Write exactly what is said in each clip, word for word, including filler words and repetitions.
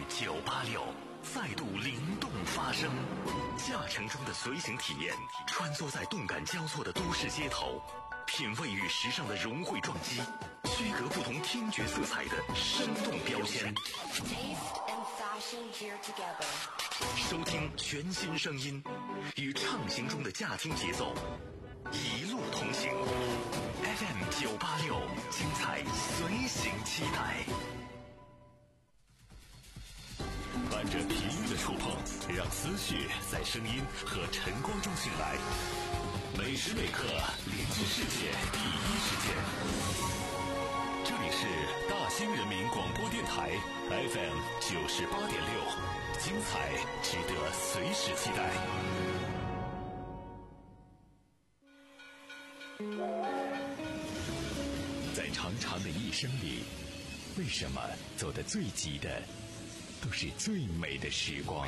九八六再度灵动发声，驾乘中的随行体验，穿梭在动感交错的都市街头，品味与时尚的融汇撞击，区隔不同听觉色彩的生动标签。收听全新声音，与畅行中的驾听节奏，一路同行。F M 九八六，精彩随行期待。伴着频率的触碰，让思绪在声音和晨光中醒来。每时每刻连接世界第一时间。这里是大兴人民广播电台 F M 九十八点六，精彩值得随时期待。在长长的一生里，为什么走得最急的都是最美的时光？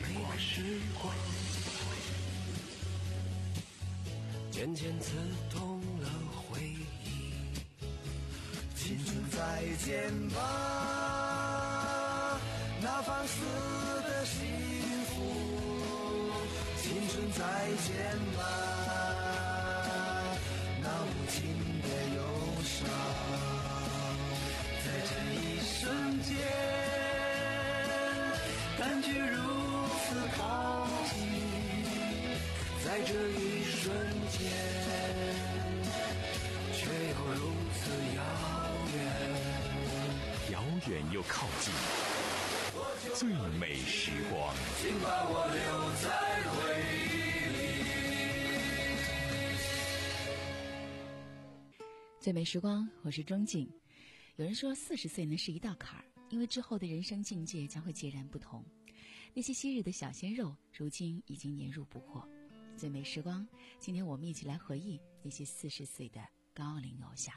渐渐刺痛了回忆，青春再见吧，那放肆的幸福，青春再见吧，那无情的忧伤，在这一瞬间感觉如此靠近，在这一瞬间却又如此遥远， 遥远又靠近，最美时光， 请把我留在回忆里。 最美时光，我是钟静。有人说四十岁呢是一道坎儿，因为之后的人生境界将会截然不同。那些昔日的小鲜肉，如今已经年入不惑。最美时光，今天我们一起来回忆那些四十岁的高龄偶像。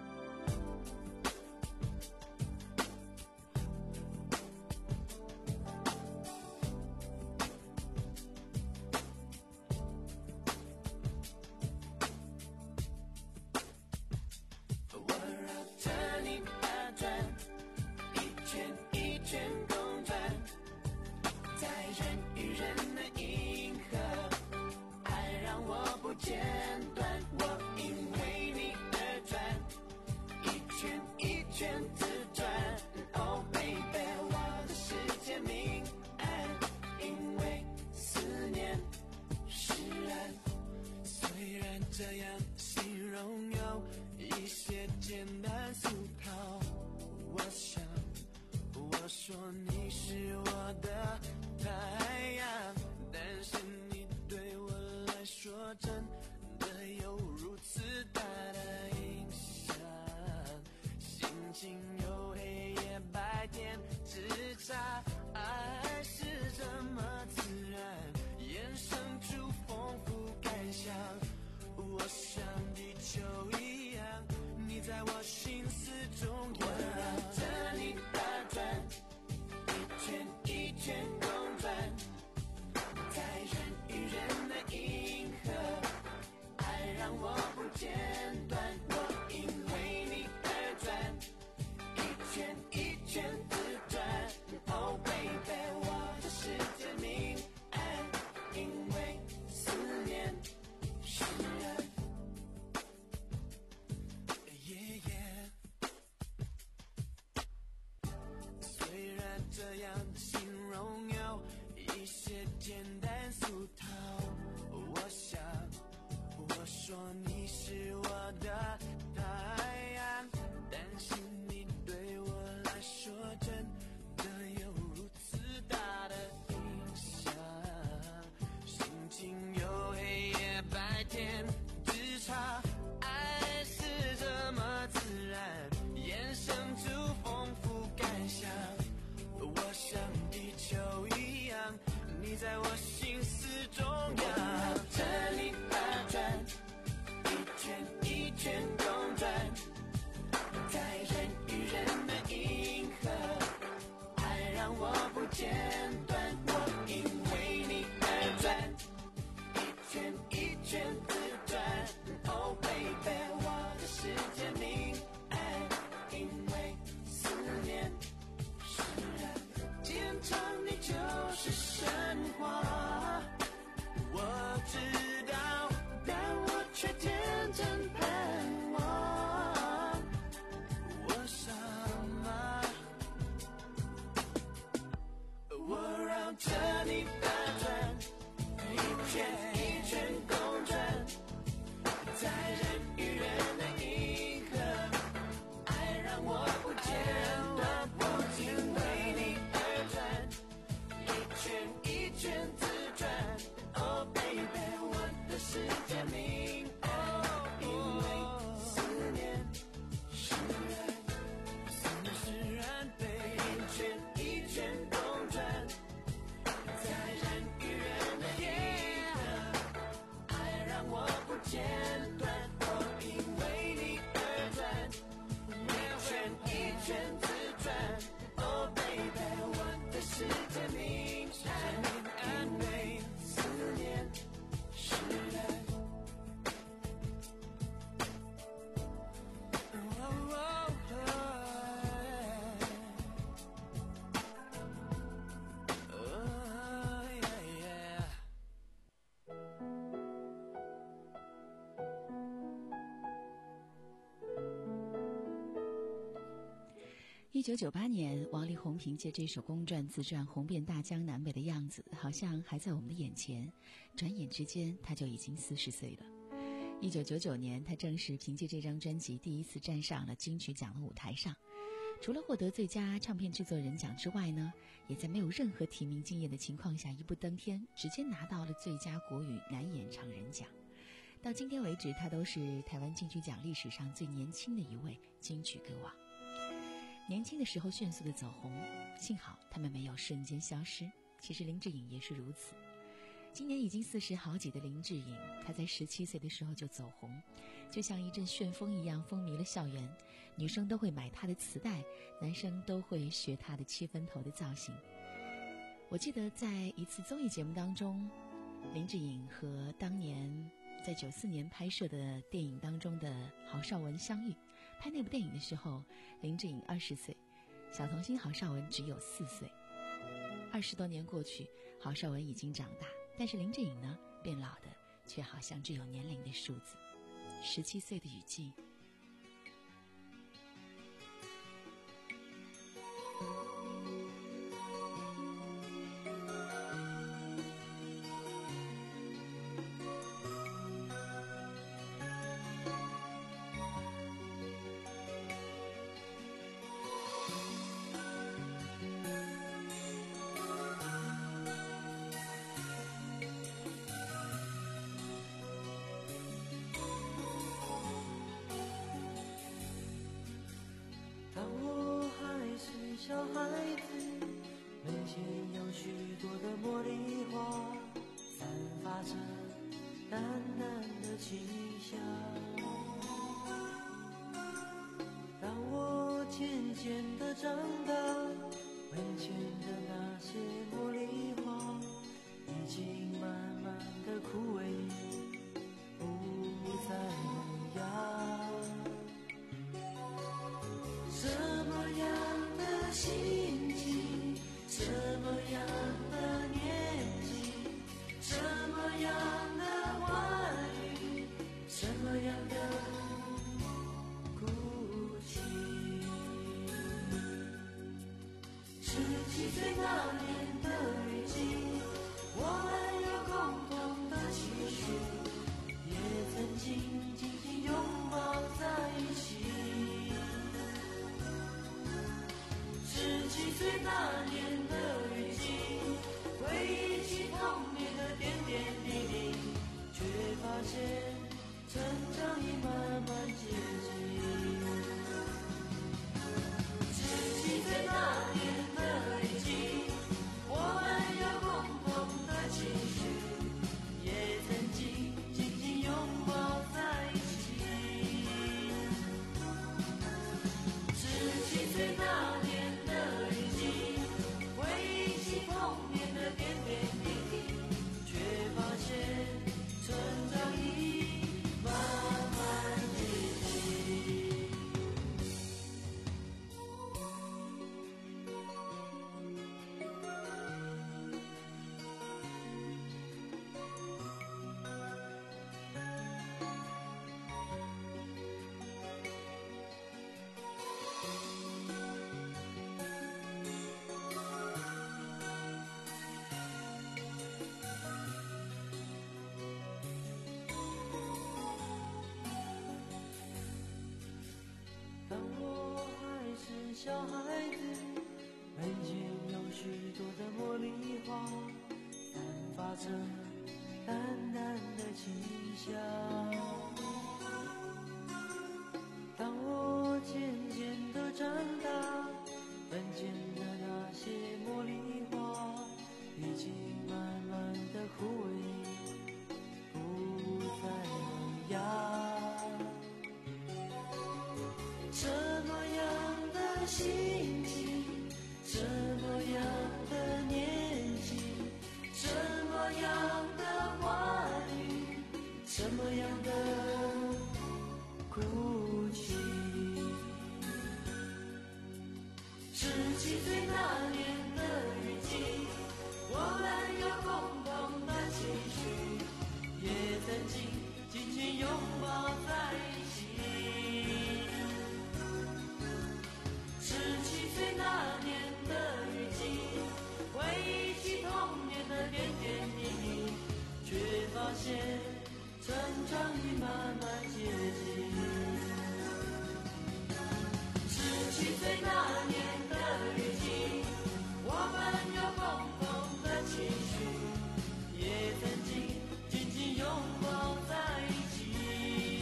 这样形容有一些简单俗套，我想我说你是我的太阳，但是你对我来说真的有如此大的影响，心情有黑夜白天之差，爱是这么自然衍生出丰富感想，我像地球一样，你在我心思中游，我绕着你打转，一圈一圈公转，在人与人的银河，爱让我不间断，我因为你而转，一圈一圈自转， Oh baby， 我的世界明暗，因为思念使然。Yeah, yeah. 虽然这样的形容有一些简单俗套，我想我说你是我的太阳，但是你对我来说真的有如此大的影响，心情有黑夜白天之差，爱是这么自然衍生出丰富感想，我像地球一样，你在我心一九九八年，王力宏凭借这首公传自传红遍大江南北的样子，好像还在我们的眼前。转眼之间，他就已经四十岁了。一九九九年，他正式凭借这张专辑第一次站上了金曲奖的舞台上。除了获得最佳唱片制作人奖之外呢，也在没有任何提名经验的情况下一步登天，直接拿到了最佳国语男演唱人奖。到今天为止，他都是台湾金曲奖历史上最年轻的一位金曲歌王。年轻的时候迅速的走红，幸好他们没有瞬间消失。其实林志颖也是如此。今年已经四十好几的林志颖，他在十七岁的时候就走红，就像一阵旋风一样风靡了校园，女生都会买他的磁带，男生都会学他的七分头的造型。我记得在一次综艺节目当中，林志颖和当年在九四年拍摄的电影当中的郝邵文相遇。拍那部电影的时候，林志颖二十岁，小童星郝邵文只有四岁。二十多年过去，郝邵文已经长大，但是林志颖呢，变老的却好像只有年龄的数字。十七岁的雨季。 小孩子门前有许多的茉莉花，散发着淡淡的清香。当我渐渐地长大，门前的那些茉莉花已经慢慢地枯萎，不再萌芽。什么样的心情，什么样的年纪，什么样的话语，什么样的哭泣。十七岁那年的雨季，我们有共同的期许，也曾经紧紧拥抱在一起。十七岁那年的雨季，回忆起童年的点点滴滴，却发现成长已慢慢接近。十七岁那年的雨季，我们有共同的期许，也曾经紧紧拥抱在一起。十七岁那年童年的点点滴滴，却发现成长已慢慢接近。小孩子门前有许多的茉莉花，散发着淡淡的清香。当我渐渐地长大，门前的那些茉莉花已经慢慢地枯萎，不再萌芽。什么样的心情，什么样的年纪，什么样的话语，什么样的哭泣。十七岁那年的雨季，我们有共同的期许，也曾经紧紧拥抱在一起。十七成长已慢慢接近。十七岁那年的雨季，我们有共同的情绪，也曾经紧紧拥抱在一起。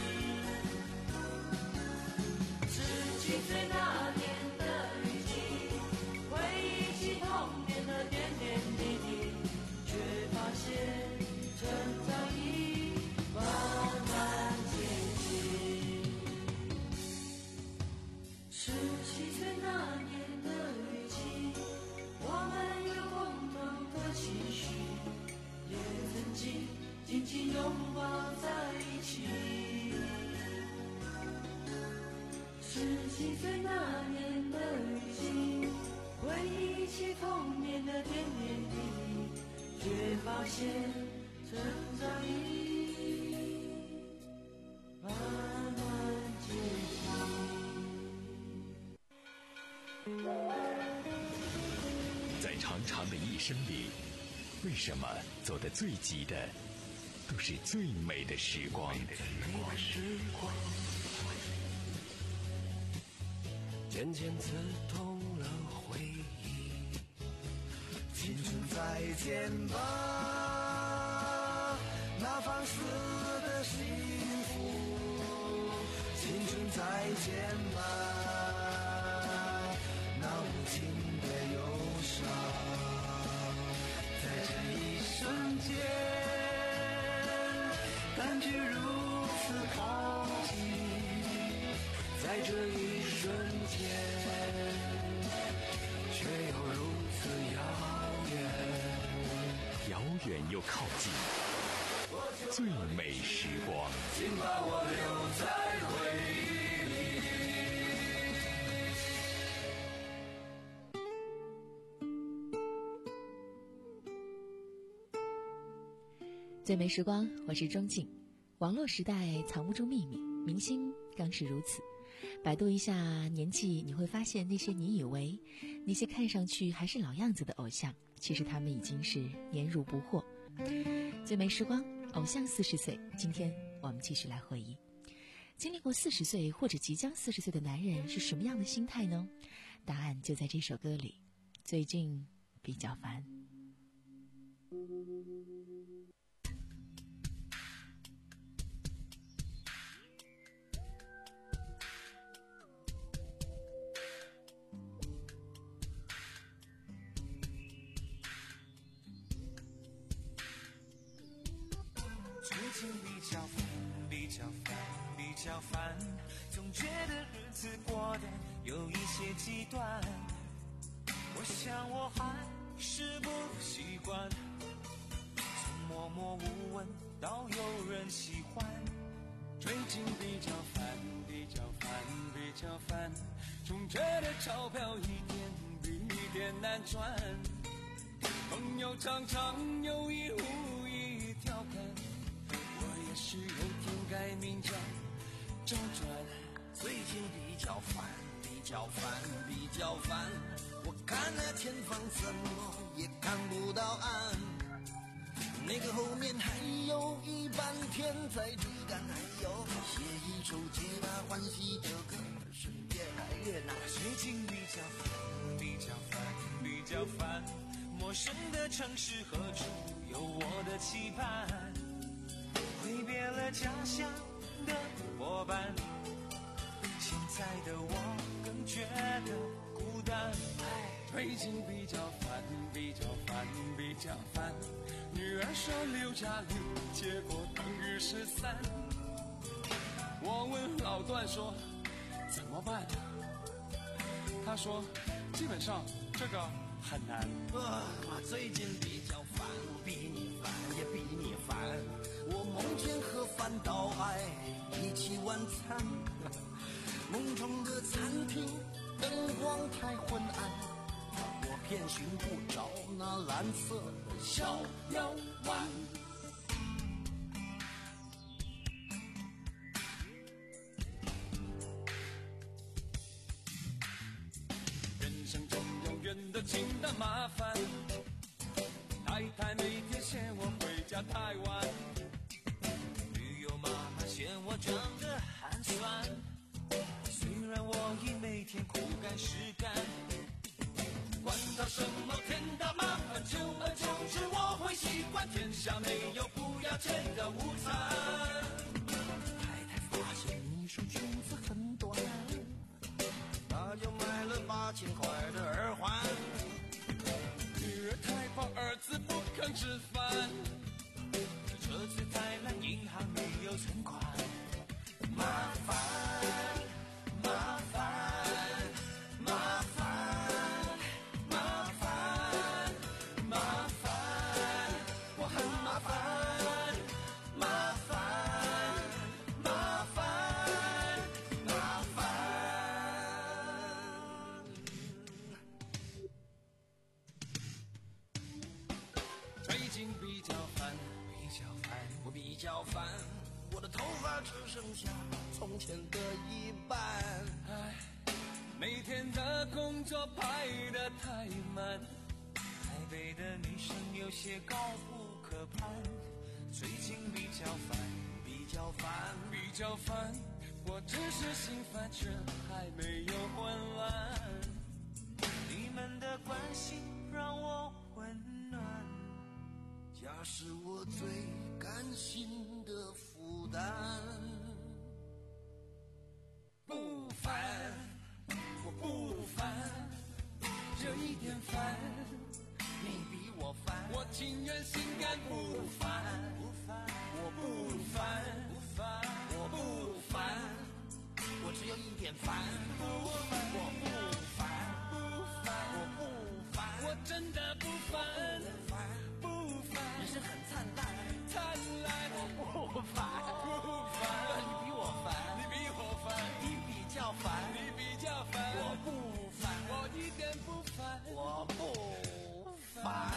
十七岁那年的雨季，回忆起童年的点点滴滴，却发现成长已慢慢接近。十七岁那年的雨季，我们有共同的期许，也曾经紧紧拥抱在一起。十七岁那年的雨季，回忆起童年的点点滴滴，却发现成长已慢慢接近。 在长长的一生里，为什么走得最急的都是最美的时光？ 渐渐刺痛了回忆，青春再见吧，那放肆的幸福，青春再见吧，那无情的忧伤，在这一瞬间，感觉如此靠近，在这一瞬间，却又如此遥远， 遥远又靠近，最美时光。 请把我留在回忆里。最美时光，我是钟静。网络时代藏不住秘密，明星更是如此。百度一下年纪，你会发现那些你以为那些看上去还是老样子的偶像，其实他们已经是年入不惑。最美时光，偶像四十岁，今天我们继续来回忆，经历过四十岁或者即将四十岁的男人是什么样的心态呢？答案就在这首歌里。最近比较烦。 最近比较烦，比较烦，比较烦，总觉得日子过得有一些极端。我想我还是不习惯，从默默无闻到有人喜欢。最近比较烦，比较烦，比较烦，总觉得钞票一点比一点难赚。朋友常常有意无意调侃，我也是有天改名叫周转。最近比较烦，比较烦，比较烦，我看那前方怎么也看不到岸，那个后面还有一半天在追赶，还有写一首皆大欢喜的歌是越来越难。最近比较烦，比较烦，比较烦，陌生的城市何处有我的期盼，挥别了家乡的伙伴，现在的我更觉得孤单。最近比较烦，比较烦，比较烦，女儿说六加六结果等于十三，我问老段说怎么办，他说基本上这个很难。啊，我最近比较烦，比你烦也比你烦，我梦见和范岛爱一起晚餐，梦中的餐厅灯光太昏暗，我偏寻不着那蓝色的小药丸。人生中永远的清淡麻烦，太太每天嫌我回家太晚，女嫌我长得寒酸，虽然我已每天苦干实干，管他什么天大麻烦，久而久之我会习惯，天下没有不要钱的午餐。太太发现你说裙子很短，她就买了八千块的耳环。女儿太胖，儿子不肯吃饭，车子太烂，银行没有存款。麻烦麻烦麻烦麻烦麻烦，我很麻烦麻烦麻烦麻烦。最近比较烦比较烦我比较烦，我的头发只剩下从前的一半。唉，每天的工作排得太满，台北的女生有些高不可攀。最近比较烦比较烦比较烦，我只是心烦，却还没有混乱。你们的关心让我温暖，家是我最甘心的负担。不烦，我不烦，这一点烦，你比我烦，我情愿心甘不烦，我不烦，我不烦，我只有一点烦，我不烦，我不烦，我真的不烦，不烦，人生很灿烂，灿烂，我不烦，不烦，你比我烦，你比我烦，你比较烦，你比较烦，我不烦，我一点不烦，我不烦。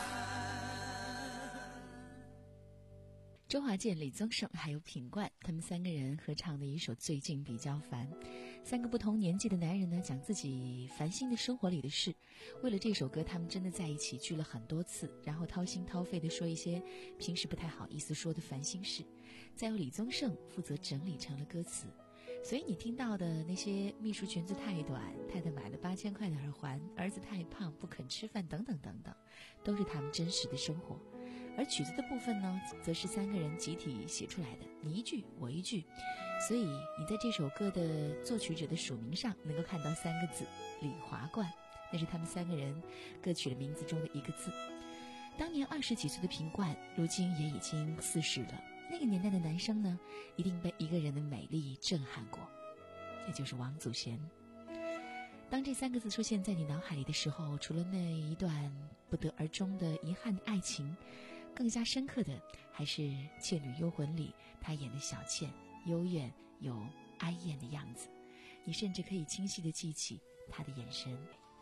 周华健、李宗盛还有品冠，他们三个人合唱的一首《最近比较烦》。三个不同年纪的男人呢，讲自己烦心的生活里的事。为了这首歌，他们真的在一起聚了很多次，然后掏心掏肺地说一些平时不太好意思说的烦心事。再由李宗盛负责整理成了歌词。所以你听到的那些秘书裙子太短，太太买了八千块的耳环，儿子太胖不肯吃饭等等等等，都是他们真实的生活。而曲子的部分呢，则是三个人集体写出来的，你一句我一句，所以你在这首歌的作曲者的署名上能够看到三个字李华冠，那是他们三个人各取了名字中的一个字。当年二十几岁的品冠，如今也已经四十了。那个年代的男生呢，一定被一个人的美丽震撼过，也就是王祖贤。当这三个字出现在你脑海里的时候，除了那一段不得而终的遗憾的爱情，更加深刻的还是《倩女幽魂》里她演的小倩幽怨有哀艳的样子，你甚至可以清晰地记起她的眼神。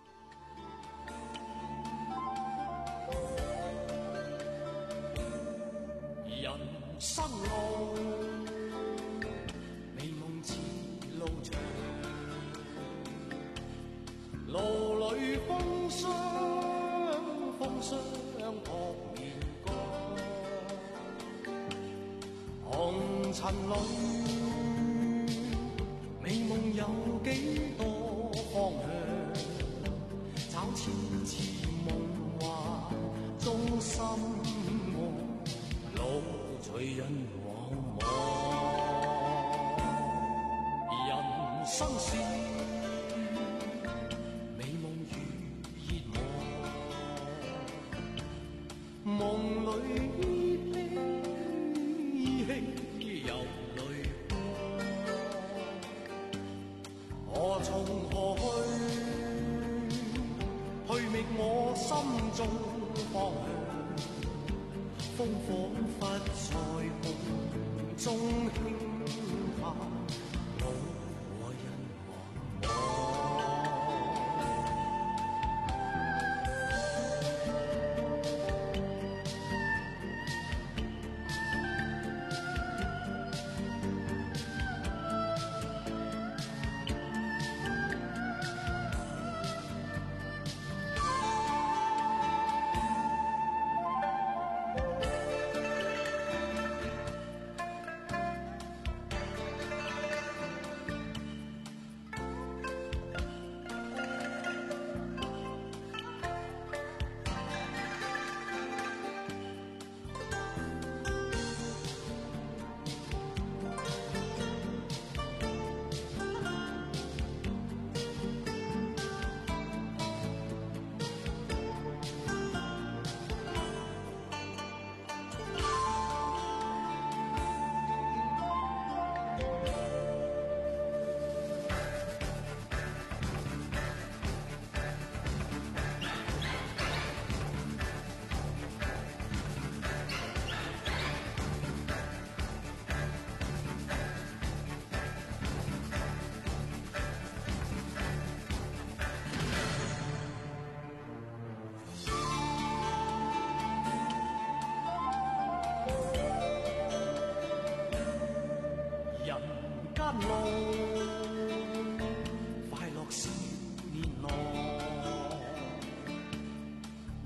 人生路，美夢似路長，路裏風霜，風霜撲面光，紅塵裏，美夢有幾多方向，找千次夢幻中心愛。路隨人往往，人生是美夢與熱望，夢裏依稀依稀有淚光，我從何去，去覓我心中方向。風彷彿在夢中輕拍，路和人茫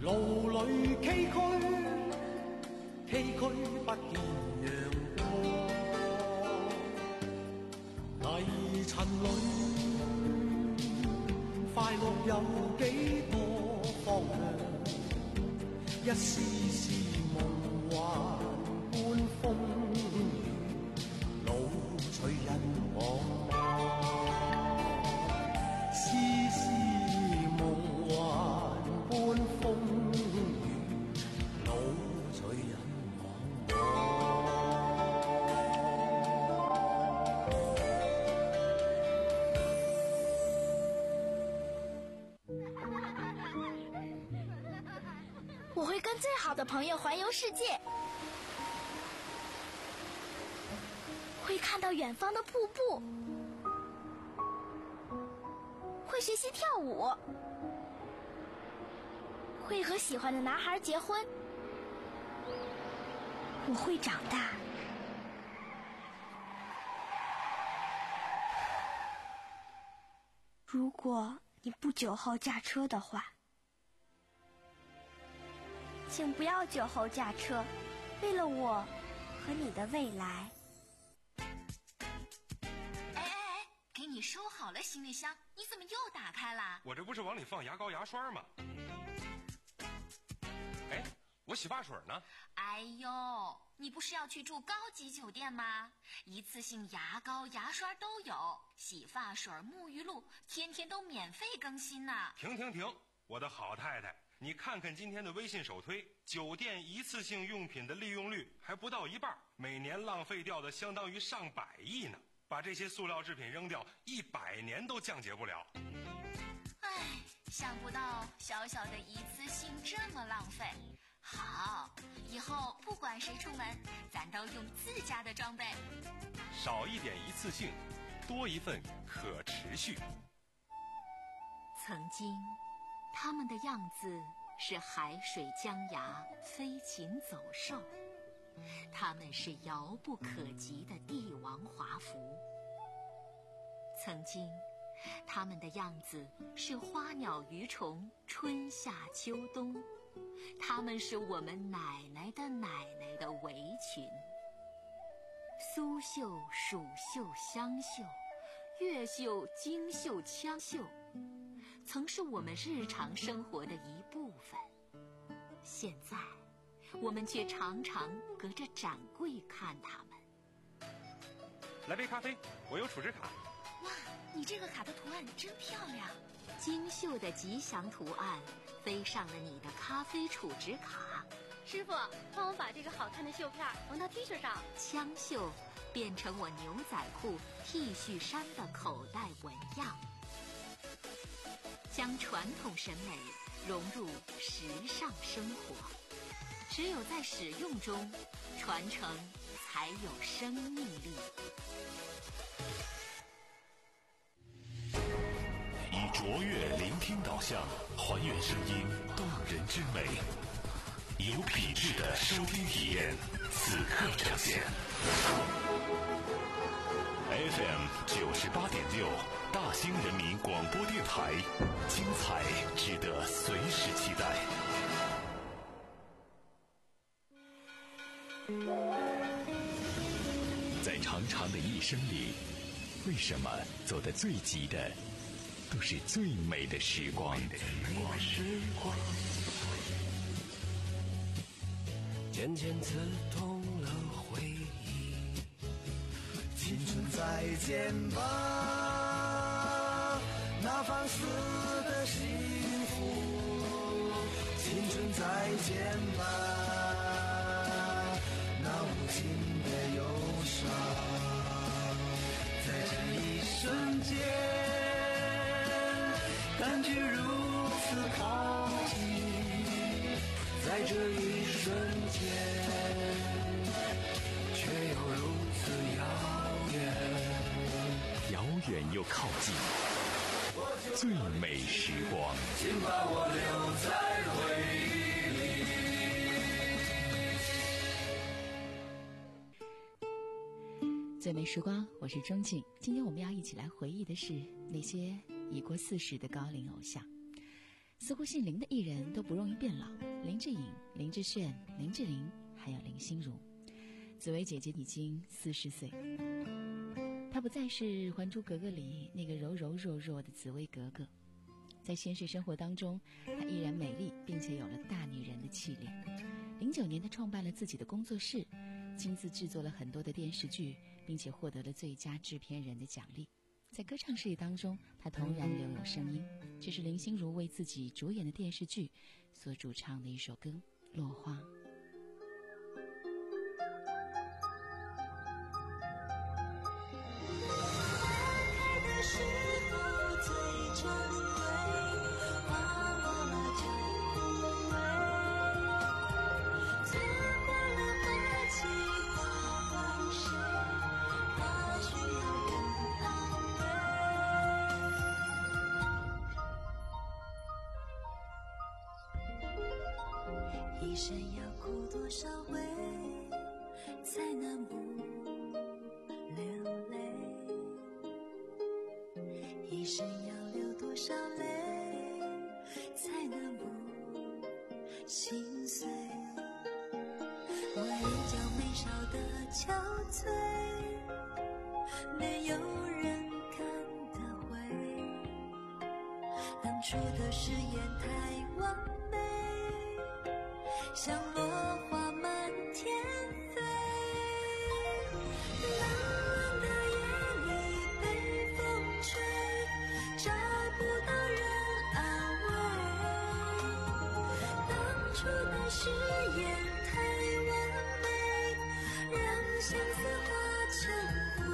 路里崎岖，崎岖不見陽光，泥塵裏快樂有幾多方向，一絲絲夢幻般風雨，老隨人茫茫，絲絲夢幻般風雨，老隨人茫茫。 我会跟最好的朋友环游世界，会看到远方的瀑布，会学习跳舞，会和喜欢的男孩结婚。我会长大。如果你不酒后驾车的话，请不要酒后驾车，为了我和你的未来。 哎哎哎，给你收好了行李箱，你怎么又打开了？ 我这不是往里放牙膏牙刷吗？哎，我洗发水呢？ 哎呦，你不是要去住高级酒店吗？一次性牙膏牙刷都有，洗发水沐浴露天天都免费更新呢。 停停停，我的好太太，你看看今天的微信首推，酒店一次性用品的利用率还不到一半，每年浪费掉的相当于上百亿呢。把这些塑料制品扔掉，一百年都降解不了。 唉，想不到小小的一次性这么浪费。好，以后不管谁出门，咱都用自家的装备。 少一点一次性，多一份可持续。 曾经，他们的样子是海水江崖，飞禽走兽。他们是遥不可及的帝王华服。曾经，他们的样子是花鸟鱼虫，春夏秋冬。他们是我们奶奶的奶奶的围裙。苏绣、蜀绣、湘绣，越绣、京绣、羌绣，曾是我们日常生活的一部分。现在我们却常常隔着展柜看它们。 来杯咖啡，我有储值卡。 哇，你这个卡的图案真漂亮！精绣的吉祥图案飞上了你的咖啡储值卡。 师傅，帮我把这个好看的绣片缝到 T 恤上。 枪绣变成我牛仔裤、T 恤衫的口袋纹样，将传统审美融入时尚生活。只有在使用中，传承才有生命力。 以卓越聆听导向，还原声音动人之美，有品质的收听体验，此刻呈现。F M 九十八点六，大兴人民广播电台，精彩值得随时期待。在长长的一生里，为什么走得最急的都是最美的时光？ 渐渐刺痛了回忆，青春再见吧，那放肆的幸福，青春再见吧，那无尽的忧伤，在这一瞬间感觉如此靠近，在这一瞬间却又如此遥远， 遥远又靠近，最美时光， 请把我留在回忆里。最美时光，我是钟静。今天我们要一起来回忆的是那些已过四十的高龄偶像。 似乎姓林的艺人都不容易变老，林志颖、林志炫、林志玲，还有林心如。紫薇姐姐已经四十岁，她不再是《还珠格格》里那个柔柔弱弱的紫薇格格，在现实生活当中，她依然美丽，并且有了大女人的气力。零九年，她创办了自己的工作室，亲自制作了很多的电视剧，并且获得了最佳制片人的奖励。在歌唱事业当中，她同然留有声音，这是林心如为自己主演的电视剧所主唱的一首歌《落花》。 一生要哭多少回，才能不流泪？一生要流多少泪，才能不心碎？我眼角眉梢的憔悴，没有人看得回。当初的誓言太完美，像落花满天飞。冷冷的夜里被风吹，找不到人安慰。当初的誓言太完美，让相思化成灰。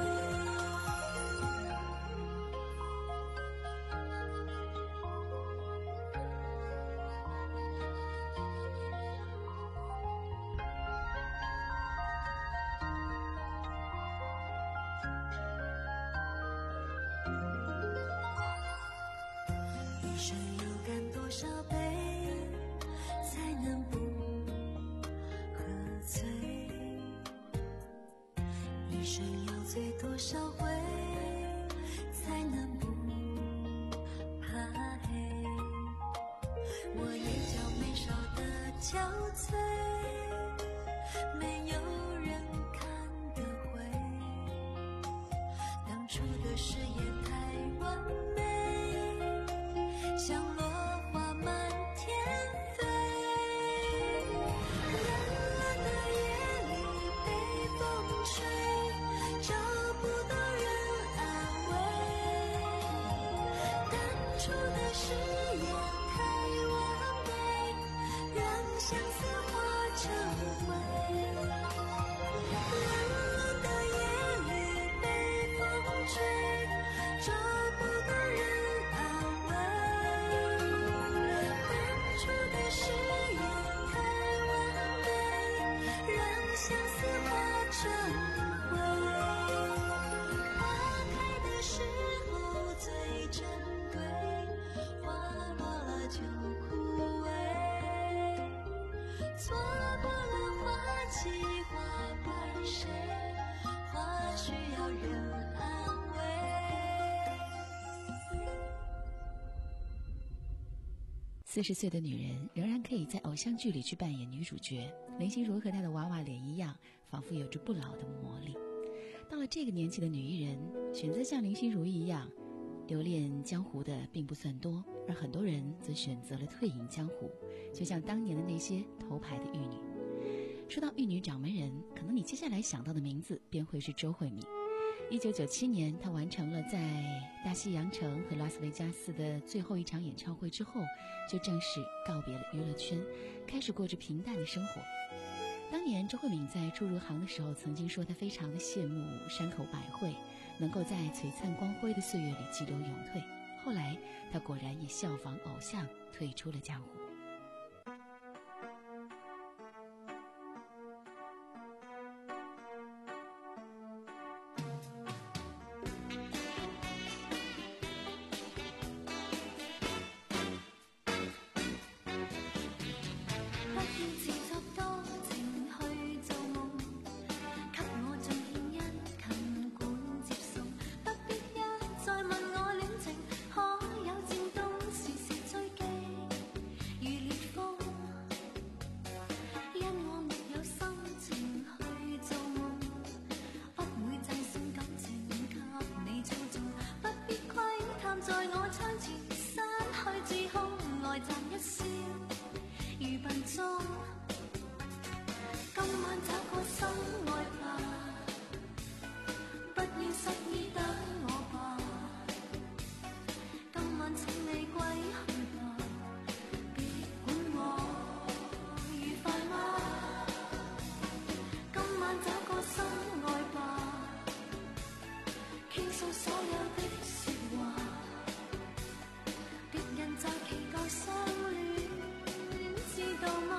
一生要干多少杯，才能不喝醉？一生要醉多少回，才能不怕黑？我眼角眉梢的憔悴，没有人看得回。当初的誓言太完美，像落花满天飞。冷冷的夜里被风吹，找不到人安慰。当初的誓言太完美，让相思化成灰。冷冷的夜里被风吹，找不到人安慰。当初的誓言太完美，让相思化成灰。花开的时候最珍贵，花落了就枯萎。错过了花期花败谁？花需要人安慰。 四十岁的女人仍然可以在偶像剧里去扮演女主角，林心如和她的娃娃脸一样，仿佛有着不老的魔力。到了这个年纪的女艺人，选择像林心如一样留恋江湖的并不算多，而很多人则选择了退隐江湖，就像当年的那些头牌的玉女。说到玉女掌门人，可能你接下来想到的名字便会是周慧敏。一九九七年，她完成了在大西洋城和拉斯维加斯的最后一场演唱会之后，就正式告别了娱乐圈，开始过着平淡的生活。当年周慧敏在初入行的时候，曾经说她非常的羡慕山口百惠能够在璀璨光辉的岁月里急流勇退。后来她果然也效仿偶像退出了江湖。 不必一再問我戀情，可有漸凍時時追擊。 笑，如笨鐘。今晚找個心愛吧，不要失意等我吧。今晚請你歸去吧，別管我愉快嗎？今晚找個心愛吧，傾訴所有的說話，別人在期待相戀，知道嗎？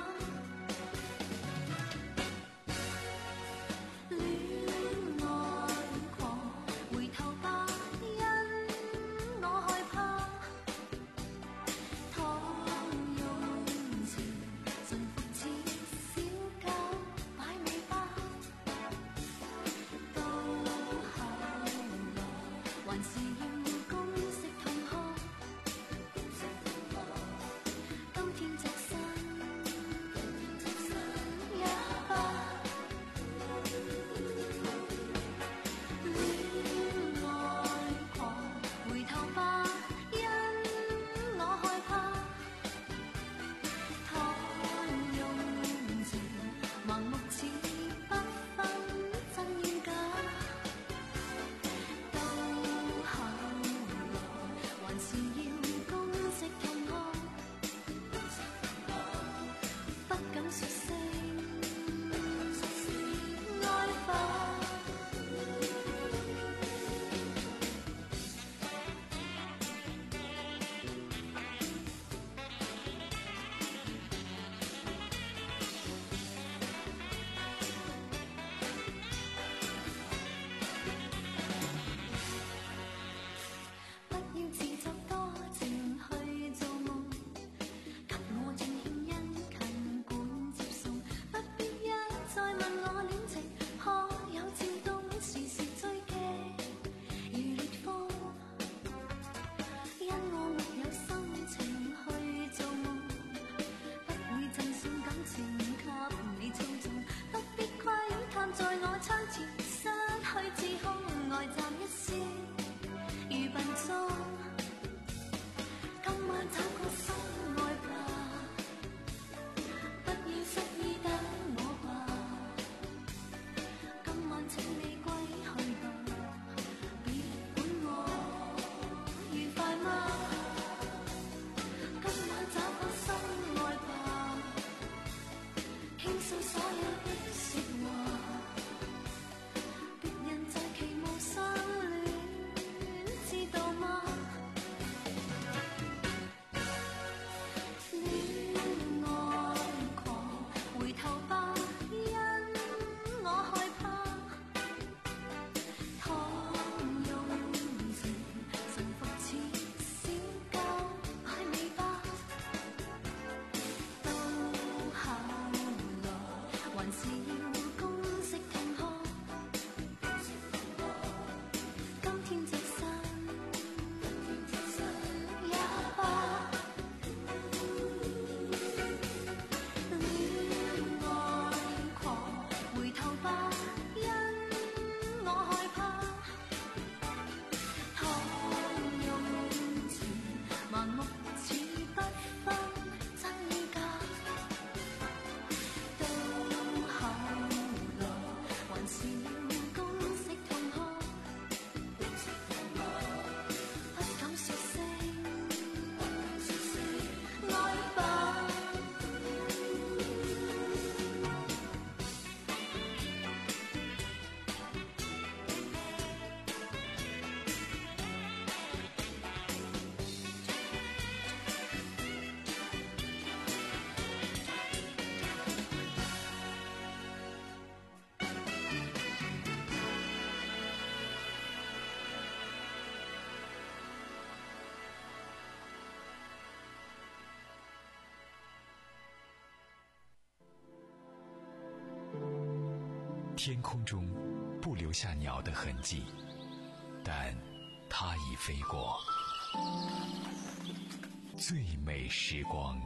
天空中不留下鸟的痕迹，但它已飞过。最美时光。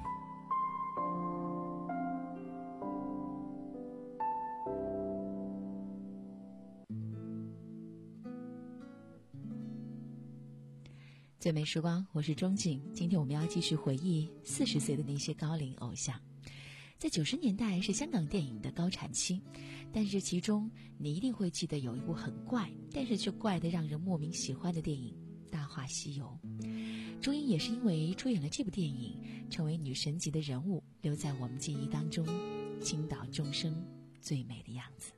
最美时光，我是钟景。今天我们要继续回忆四十岁的那些高龄偶像。在九十年代是香港电影的高产期，但是其中你一定会记得有一部很怪，但是却怪得让人莫名喜欢的电影《大话西游》。朱茵也是因为出演了这部电影，成为女神级的人物，留在我们记忆当中，倾倒众生最美的样子。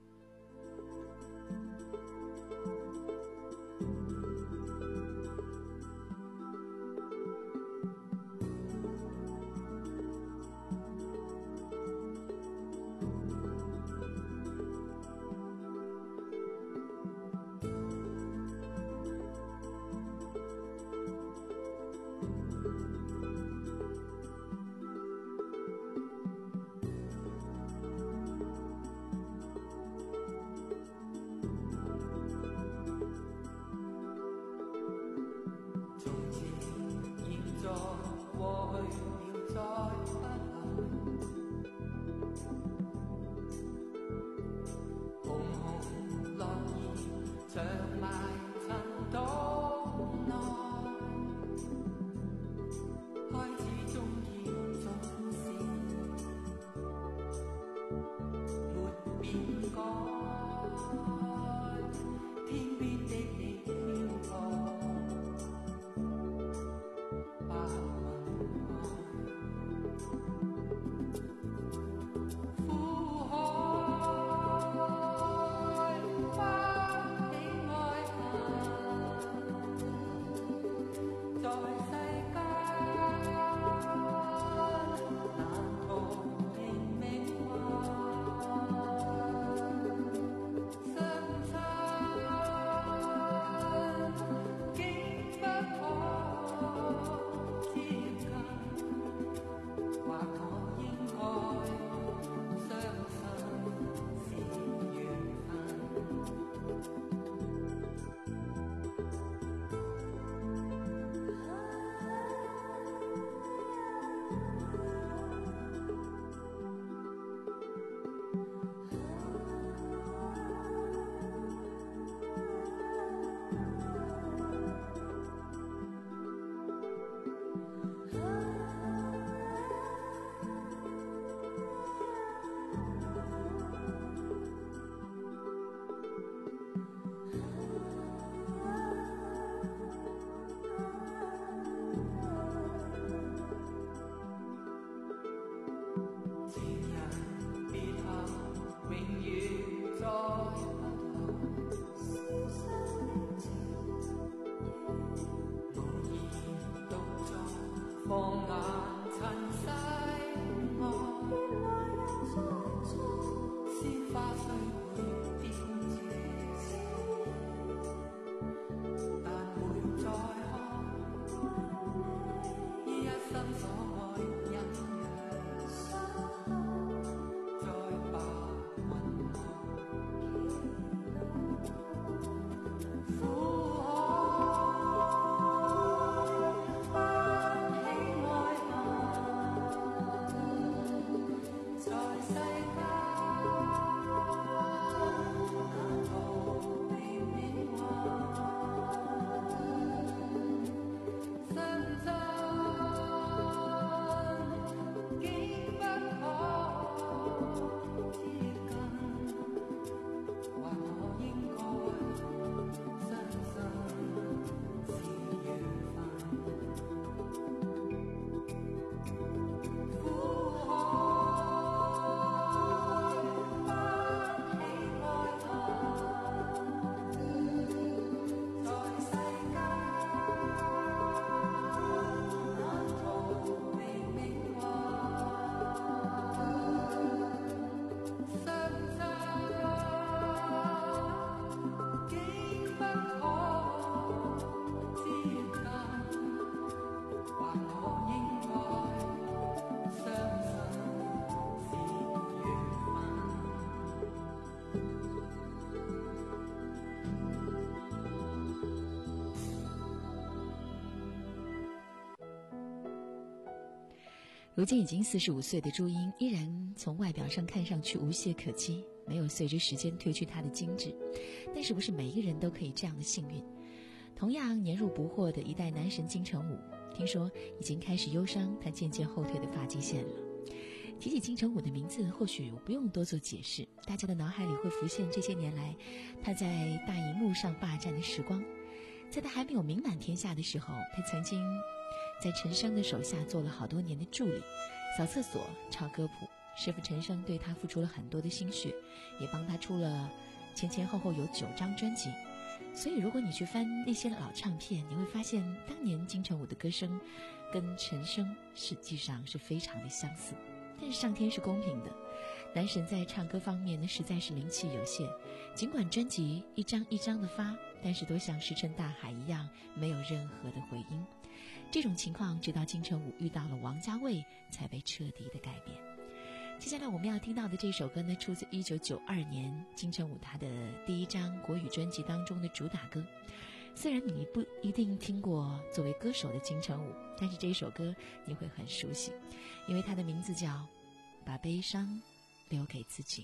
如今已经四十五岁的朱茵，依然从外表上看上去无懈可击，没有随着时间褪去她的精致。但是不是每一个人都可以这样的幸运？ 同样年入不惑的一代男神金城武，听说已经开始忧伤他渐渐后退的发际线了。提起金城武的名字，或许我不用多做解释，大家的脑海里会浮现这些年来他在大荧幕上霸占的时光。在他还没有名满天下的时候，他曾经在陈升的手下做了好多年的助理，扫厕所、抄歌谱。师傅陈升对他付出了很多的心血，也帮他出了前前后后有九张专辑。所以如果你去翻那些老唱片，你会发现当年金城武的歌声跟陈升实际上是非常的相似。但是上天是公平的，男神在唱歌方面呢实在是灵气有限，尽管专辑一张一张的发，但是都像石沉大海一样，没有任何的回音。这种情况直到金城武遇到了王家卫才被彻底的改变。接下来我们要听到的这首歌呢，出自一九九二年金城武他的第一张国语专辑当中的主打歌。虽然你不一定听过作为歌手的金城武，但是这首歌你会很熟悉，因为它的名字叫《把悲伤留给自己》。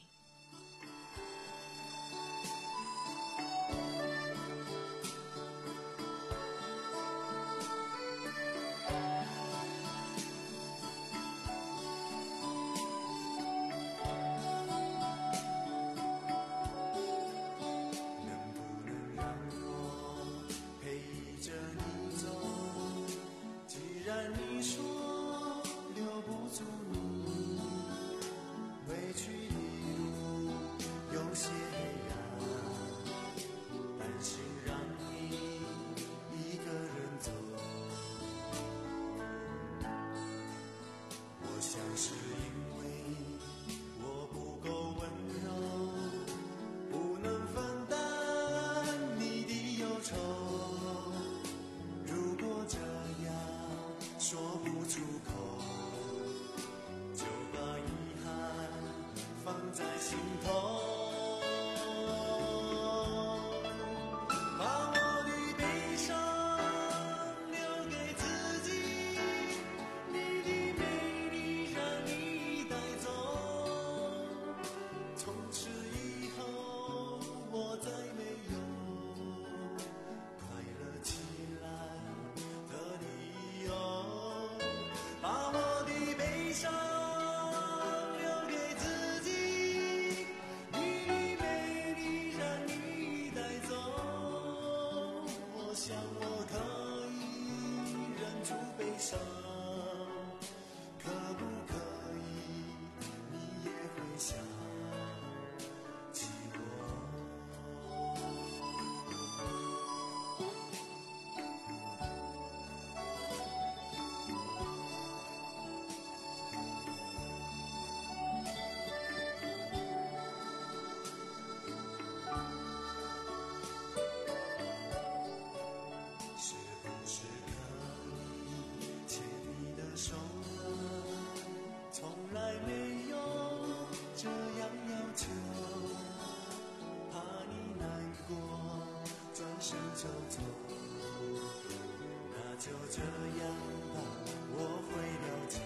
就这样吧，我会了解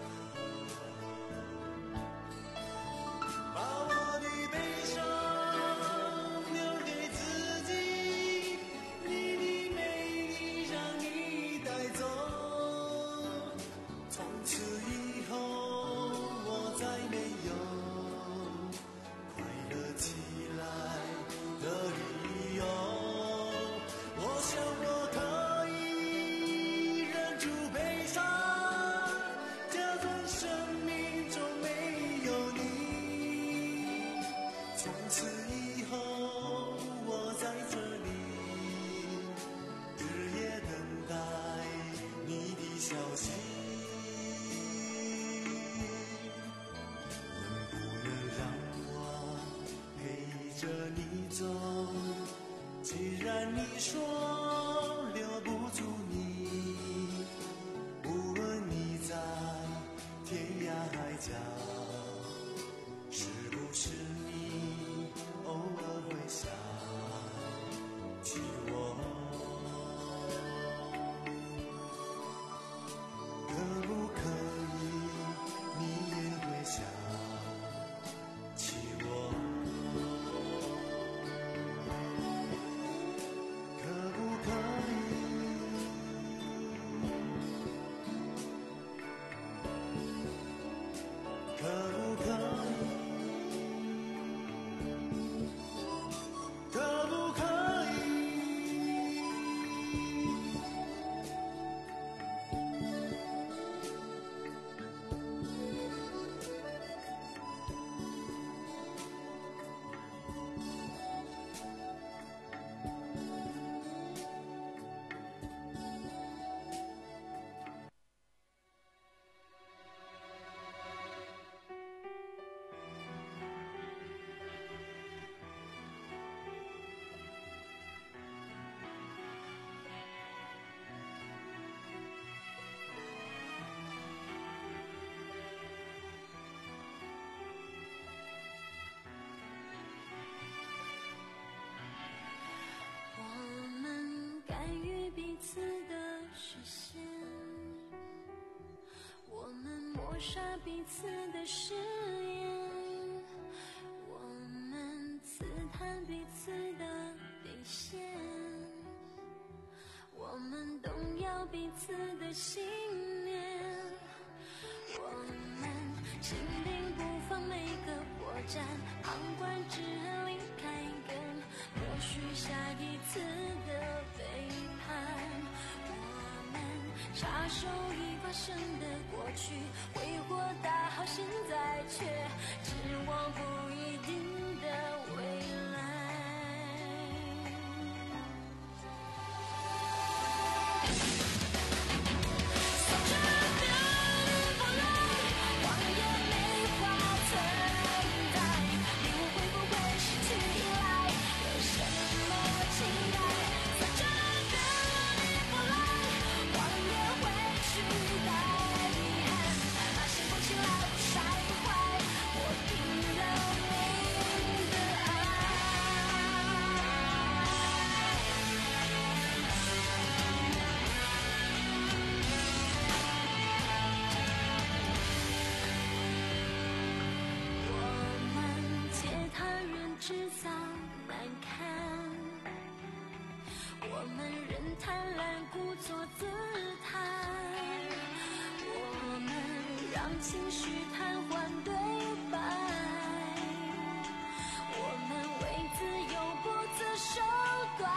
的。把我的悲伤留给自己，你的美丽让你带走。从此以后，我再没有快乐起来的理由。我想我可。既然你说留不住你，无论你在天涯海角，是不是你偶尔会想起我？可不可以你也会想起我？可不可抹杀彼此的誓言，我们刺探彼此的底线，我们动摇彼此的信念，我们紧盯不放每个破绽，旁观只离开根，默许下一次的背叛，我们插手已发生的过去，挥霍大好现在，却指望不一定的未来。守着的不来，谎言没法存在，灵魂会不会失去依赖？有什么期待？守着的不来，谎言会取代遗憾，把心封起来不晒坏，我听了你的爱。我们借他人制造难堪，我们任贪婪故作姿态，我们让情绪瘫痪对白，我们为自由不择手段，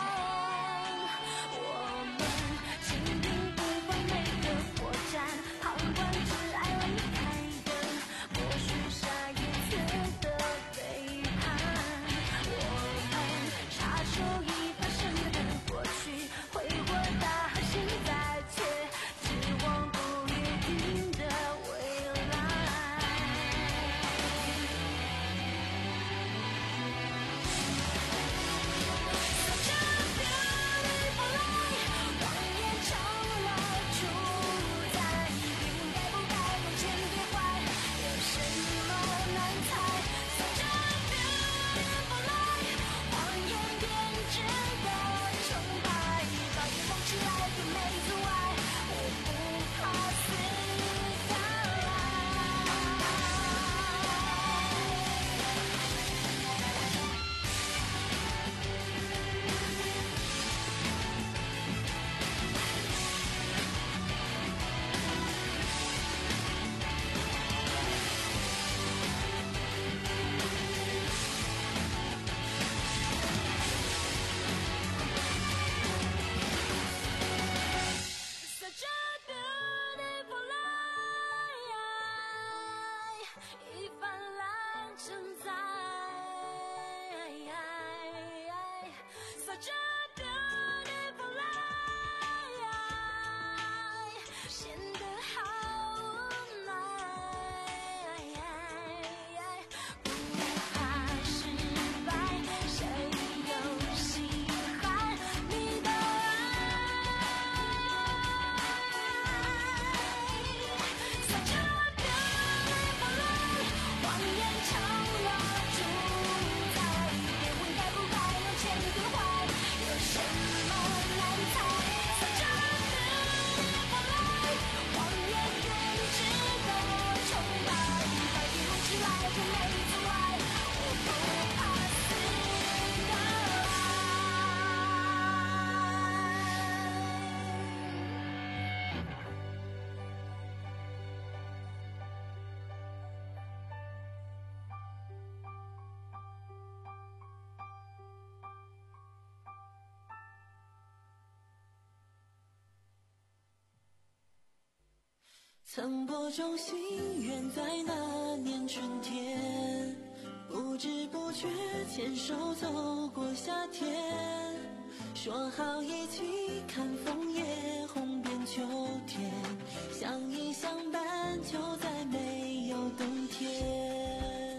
我们紧盯不放每个破绽，旁观只爱离开根，默许下一次的背叛，我们插手已发生的过去，挥霍大好现在，却指望不一定的未来。守着的你不来，谎言成了主宰，应该不该用钱兑换，有什么难猜？守着的你不来，谎言编织的崇拜，把眼蒙起来就没阻碍，我不怕死下来。守着的你不来，已泛滥成灾。守着的你不来，显得好无奈。不怕失败，谁又稀罕你的爱？守着的你不来，谎言成了主宰，别问该不该用钱兑换，有什么难猜？守着的你不来，谎言编织的崇拜，把一拢起来就没阻碍，我不怕死的曾播种心愿在那年春天，不知不觉牵手走过夏天，说好一起看枫叶红遍秋天，相依相伴就在没有冬天。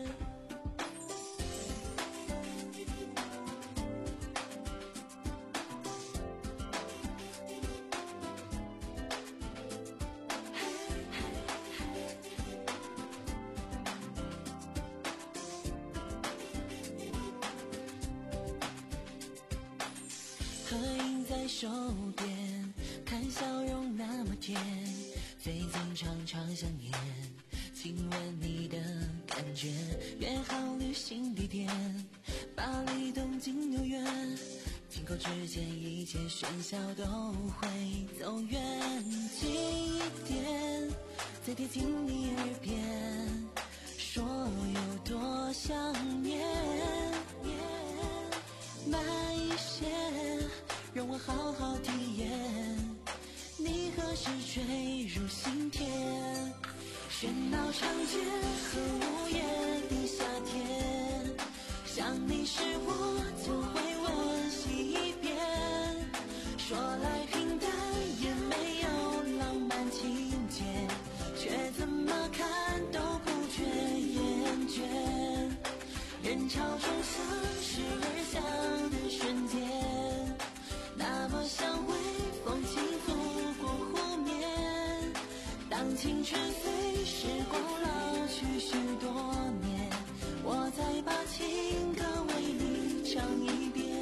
合影在手边，看笑容那么甜，最近常常想念。 觉，约好旅行地点，巴黎、东京、纽约，亲口之间一切喧嚣都会走远，近一点，再贴近你耳边，说有多想念，慢一些，让我好好体验你何时坠入心田，喧闹长街和午夜的夏天，想你时我就会温习一遍，说来平淡也没有浪漫情节，却怎么看都不觉厌倦，人潮中相视而笑的瞬间，那么像微风轻拂过湖面，当青春随时光老去许多年，我再把情歌为你唱一遍。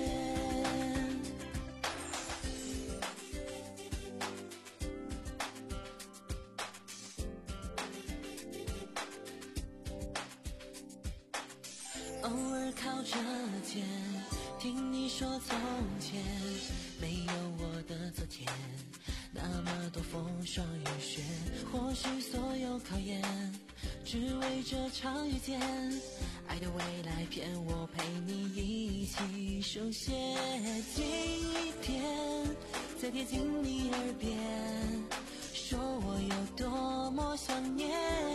偶尔靠着肩，听你说从前没有我的昨天，那么多风霜雨雪，或许所有考验只为这场遇见，爱的未来骗我陪你一起书写，近一点，再贴近你耳边，说我有多么想念，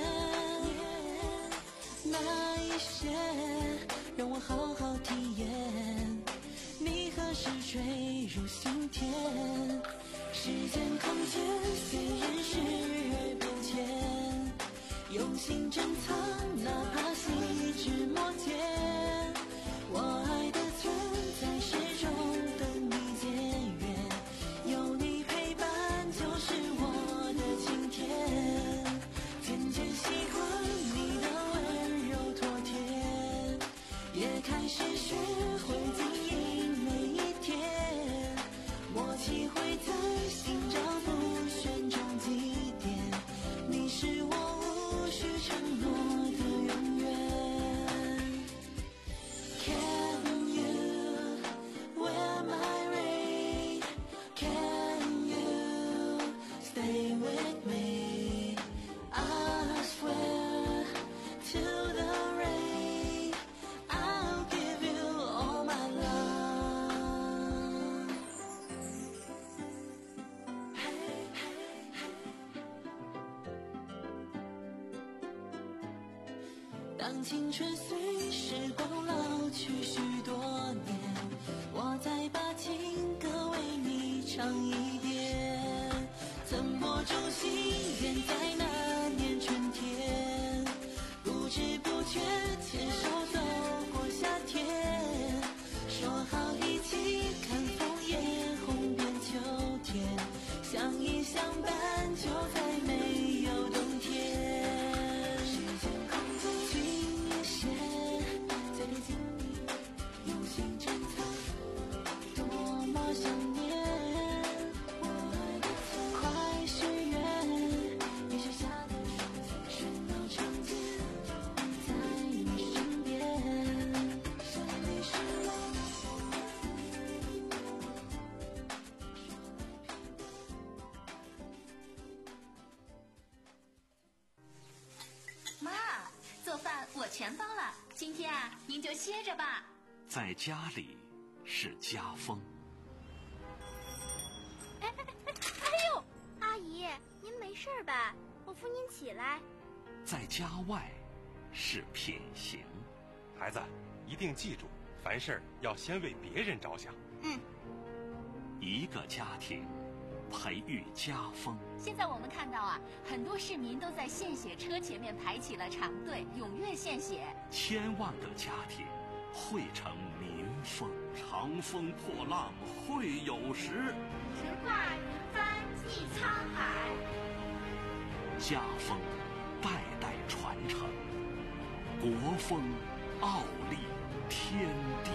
慢一些，让我好好体验你何时坠入心田，时间空间随人事而变迁，用心珍藏，哪怕细枝末节，我爱的存在始终等你渐远，有你陪伴就是我的晴天，渐渐习惯你的温柔妥帖，也开始学会经营每一天，默契会在心照不宣中积淀，你是我无需承诺的永远。Can you wear my ring? Can you stay with me? I swear to the rain, I'll give you all my love. Hey, hey, hey. 当青春随时光老去许多年，我再把情歌为你唱一遍，曾播种心愿在那年春天，不知不觉牵手走过夏天，说好一起看枫叶红遍秋天，相依相伴就再没有冬天，时间空间近一些，再贴近你，用心珍藏，多么想念，我爱的快许愿，你写下的喧闹长街，在你身边，想你时我妈，做饭我全包了，今天啊，您就歇着吧。 在家里是家风， 哎哎哎哎呦，阿姨，您没事吧？我扶您起来。 在家外是品行。 孩子，一定记住，凡事要先为别人着想。 嗯， 一个家庭培育家风。 现在我们看到啊，很多市民都在献血车前面排起了长队，踊跃献血。 千万个家庭汇成民风，长风破浪会有时， 直挂云帆济沧海。 家风代代传承，国风傲立天地。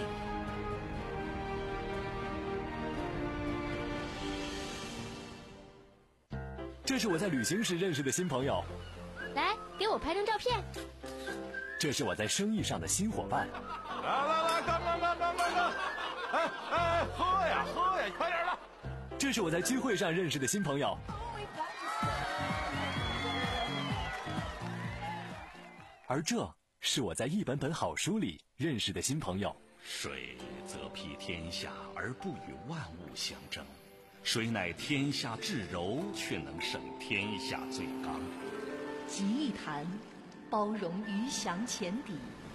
这是我在旅行时认识的新朋友。 来，给我拍张照片。 这是我在生意上的新伙伴。 来来来，干干干干干干！哎哎，喝呀喝呀，快点的！ 这是我在聚会上认识的新朋友。而这是我在一本本好书里认识的新朋友。 水则披天下而不与万物相争，水乃天下至柔，却能胜天下最刚。 集一谈，包容鱼翔浅底；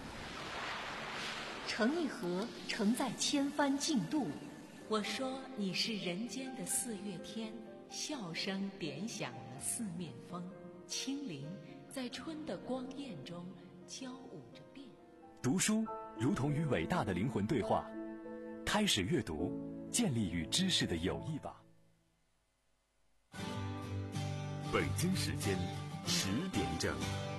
成一河，承载千帆竞渡。我说你是人间的四月天，笑声点响了四面风，轻灵在春的光艳中交舞着变。 读书如同与伟大的灵魂对话，开始阅读，建立与知识的友谊吧。 北京时间十点整。